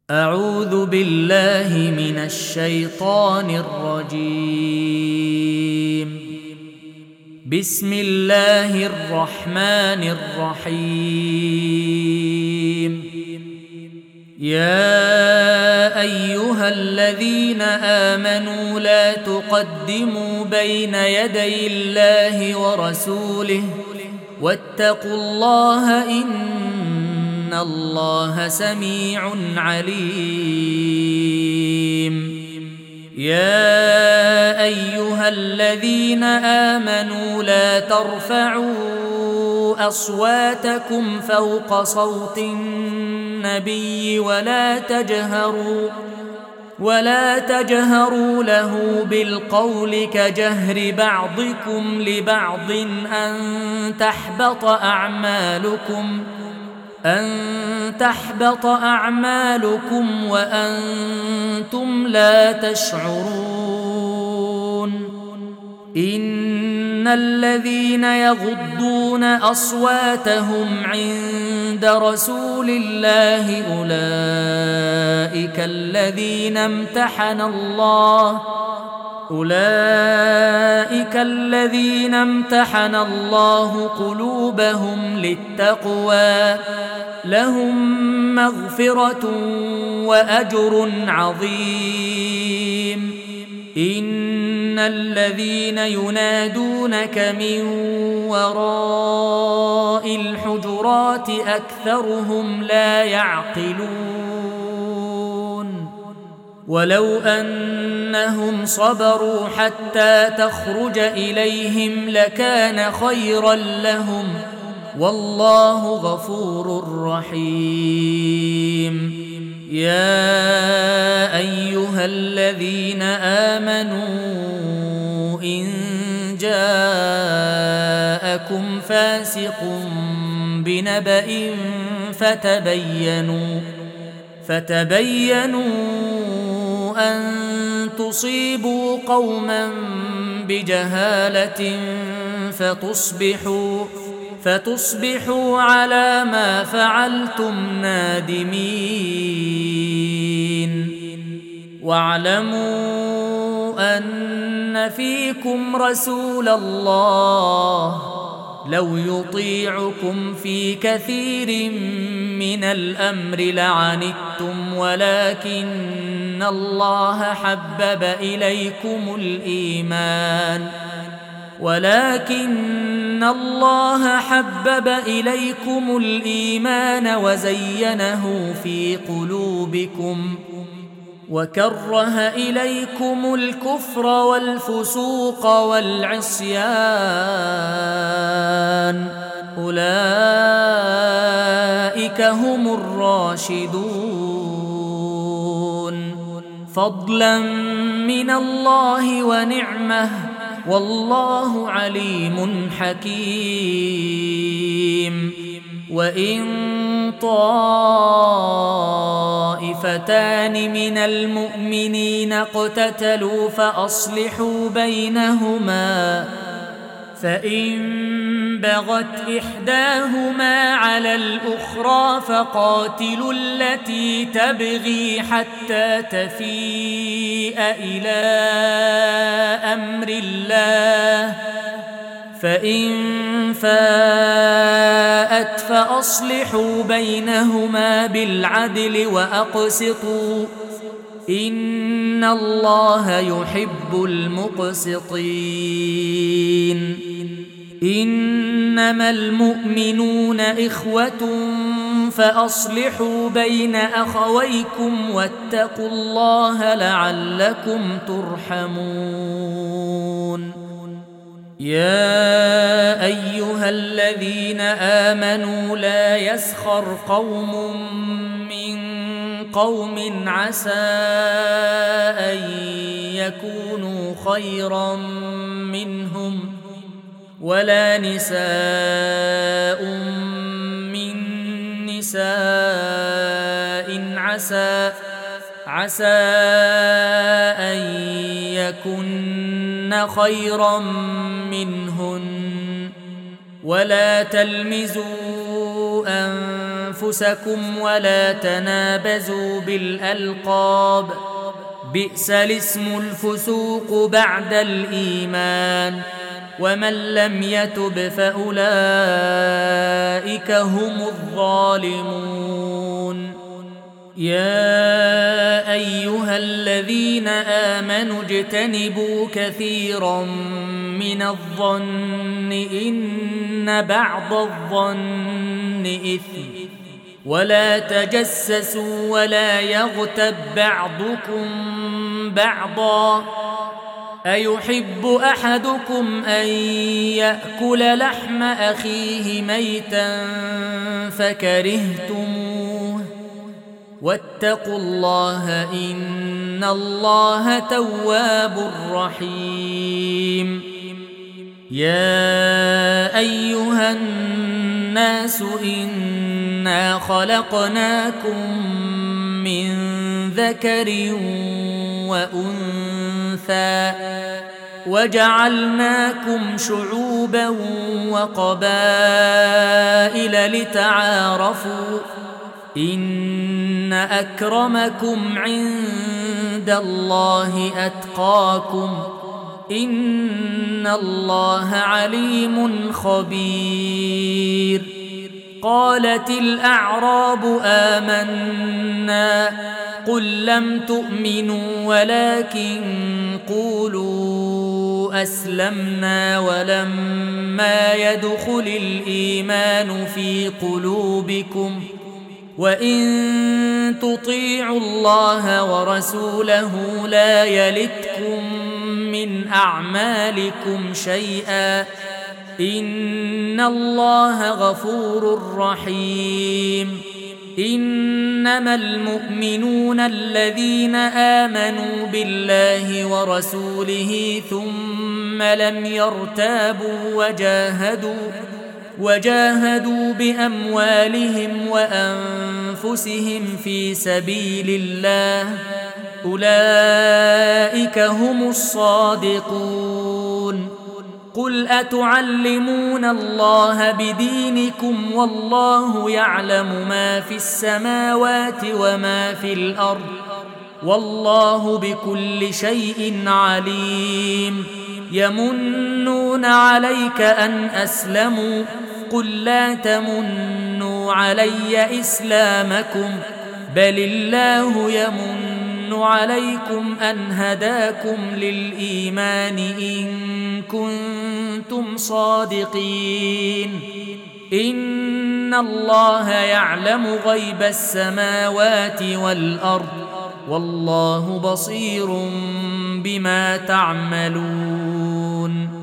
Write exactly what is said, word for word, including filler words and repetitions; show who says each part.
Speaker 1: أعوذ بالله من الشيطان الرجيم. بسم الله الرحمن الرحيم. يا أيها الذين آمنوا لا تقدموا بين يدي الله ورسوله واتقوا الله إن الله سميع عليم. يا أيها الذين آمنوا لا ترفعوا أصواتكم فوق صوت النبي ولا تجهروا ولا تجهروا له بالقول كجهر بعضكم لبعض أن تحبط أعمالكم أن تحبط أعمالكم وأنتم لا تشعرون. إن الذين يغضون أصواتهم عند رسول الله أولئك الذين امتحن الله أولئك الذين امتحن الله قلوبهم للتقوى لهم مغفرة وأجر عظيم. إن الذين ينادونك من وراء الحجرات أكثرهم لا يعقلون. ولو أنهم صبروا حتى تخرج إليهم لكان خيرا لهم والله غفور رحيم. يا أيها الذين آمنوا إن جاءكم فاسق بنبأ فتبينوا فتبينوا أن تصيبوا قوما بجهالة فتصبحوا فتصبحوا على ما فعلتم نادمين. واعلموا أن فيكم رسول الله لو يطيعكم في كثير من الأمر لعنتم ولكن الله حبب إليكم الإيمان ولكن الله حبب إليكم الإيمان وزينه في قلوبكم وكره إليكم الكفر والفسوق والعصيان أولئك هم الراشدون فضلا من الله ونعمه والله عليم حكيم. وإن طائفتان من المؤمنين اقتتلوا فأصلحوا بينهما فإن بغت إحداهما على الأخرى فقاتلوا التي تبغي حتى تفيء إلى أمر الله فإن فاءت فأصلحوا بينهما بالعدل وأقسطوا إن الله يحب المقسطين. إنما المؤمنون إخوة فأصلحوا بين أخويكم واتقوا الله لعلكم ترحمون. يا أيها الذين آمنوا لا يسخر قوم من قوم عسى أن يكونوا خيرا منهم ولا نساء من نساء عسى عسى أن يكن خيرا منهن ولا تلمزوا أنفسكم ولا تنابزوا بالألقاب بئس الاسم الفسوق بعد الإيمان ومن لم يتب فأولئك هم الظالمون يا أيها الذين آمنوا اجتنبوا كثيرا من الظن إن بعض الظن إثم ولا تجسسوا ولا يغتب بعضكم بعضا أيحب أحدكم أن يأكل لحم أخيه ميتا فكرهتموه واتقوا الله إن الله تواب رحيم يا أيها الناس إنا خلقناكم من ذكر وأنثى وجعلناكم شعوبا وقبائل لتعارفوا إن أكرمكم عند الله أتقاكم إن الله عليم خبير قالت الأعراب آمنا قل لم تؤمنوا ولكن قولوا أسلمنا ولما يدخل الإيمان في قلوبكم وإن تطيعوا الله ورسوله لا يلتكم من أعمالكم شيئا إن الله غفور رحيم إنما المؤمنون الذين آمنوا بالله ورسوله ثم لم يرتابوا وجاهدوا وجاهدوا بأموالهم وأنفسهم في سبيل الله أولئك هم الصادقون قل أتعلمون الله بدينكم والله يعلم ما في السماوات وما في الأرض والله بكل شيء عليم يمنون عليك أن أسلموا قل لا تمنوا علي إسلامكم بل الله يمن عليكم أن هداكم للإيمان إن كنتم صادقين إن الله يعلم غيب السماوات والأرض والله بصير بما تعملون